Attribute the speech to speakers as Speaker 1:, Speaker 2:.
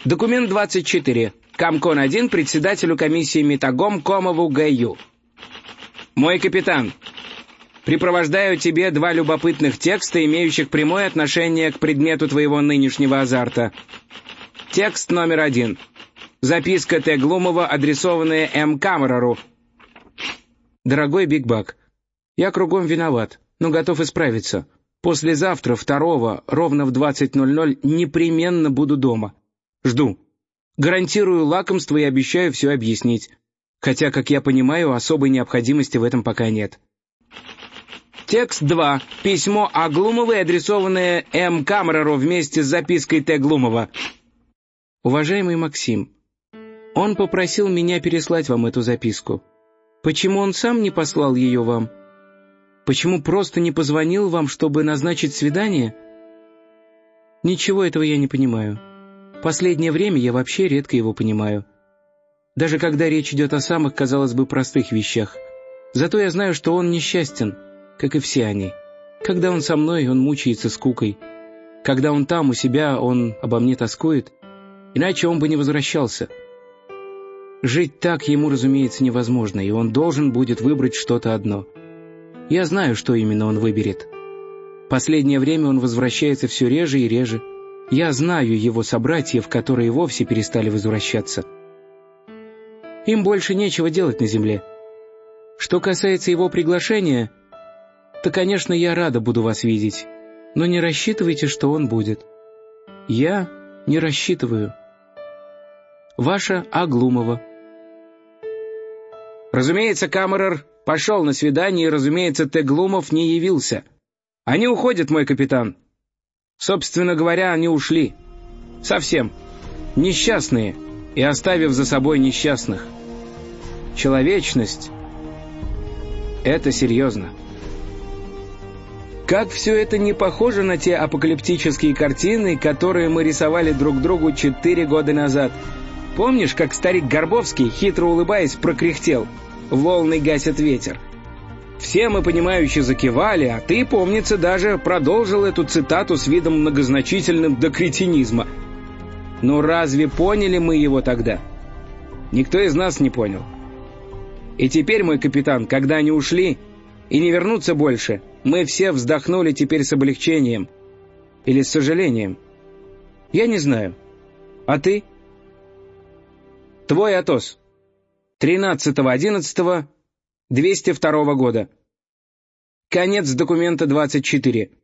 Speaker 1: Документ 24. Камкон-1 председателю комиссии Метагом Комову Г.Ю. Мой капитан, припровождаю тебе два любопытных текста, имеющих прямое отношение к предмету твоего нынешнего азарта. Текст номер 1. Записка Т. Глумова, адресованная М. Камереру. Дорогой Биг Бак, я кругом виноват, но готов исправиться. Послезавтра, 2-го, ровно в 20:00, непременно буду дома. Жду. Гарантирую лакомство и обещаю все объяснить. Хотя, как я понимаю, особой необходимости в этом пока нет. Текст 2. Письмо А. Глумовой, адресованное М. Камереру вместе с запиской Т. Глумова. Уважаемый Максим, он попросил меня переслать вам эту записку. Почему он сам не послал ее вам? Почему просто не позвонил вам, чтобы назначить свидание? Ничего этого я не понимаю. Последнее время я вообще редко его понимаю. Даже когда речь идет о самых, казалось бы, простых вещах. Зато я знаю, что он несчастен, как и все они. Когда он со мной, он мучается скукой. Когда он там, у себя, он обо мне тоскует. Иначе он бы не возвращался. Жить так ему, разумеется, невозможно, и он должен будет выбрать что-то одно. Я знаю, что именно он выберет. Последнее время он возвращается все реже и реже. Я знаю его собратьев, которые вовсе перестали возвращаться. Им больше нечего делать на земле. Что касается его приглашения, то, конечно, я рада буду вас видеть, но не рассчитывайте, что он будет. Я не рассчитываю. Ваша А. Глумова. Разумеется, Камерер пошел на свидание, и, разумеется, Т. Глумов не явился. Они уходят, мой капитан. Собственно говоря, они ушли. Совсем. Несчастные, и оставив за собой несчастных. Человечность — это серьезно. Как все это не похоже на те апокалиптические картины, которые мы рисовали друг другу 4 года назад. Помнишь, как старик Горбовский, хитро улыбаясь, прокряхтел: «Волны гасят ветер». Все мы, понимающе закивали, а ты, помнится, даже продолжил эту цитату с видом многозначительным до кретинизма. Но разве поняли мы его тогда? Никто из нас не понял. И теперь, мой капитан, когда они ушли и не вернутся больше, мы все вздохнули теперь с облегчением. Или с сожалением. Я не знаю. А ты? Твой Атос. 13.11.202 года. Конец документа 24.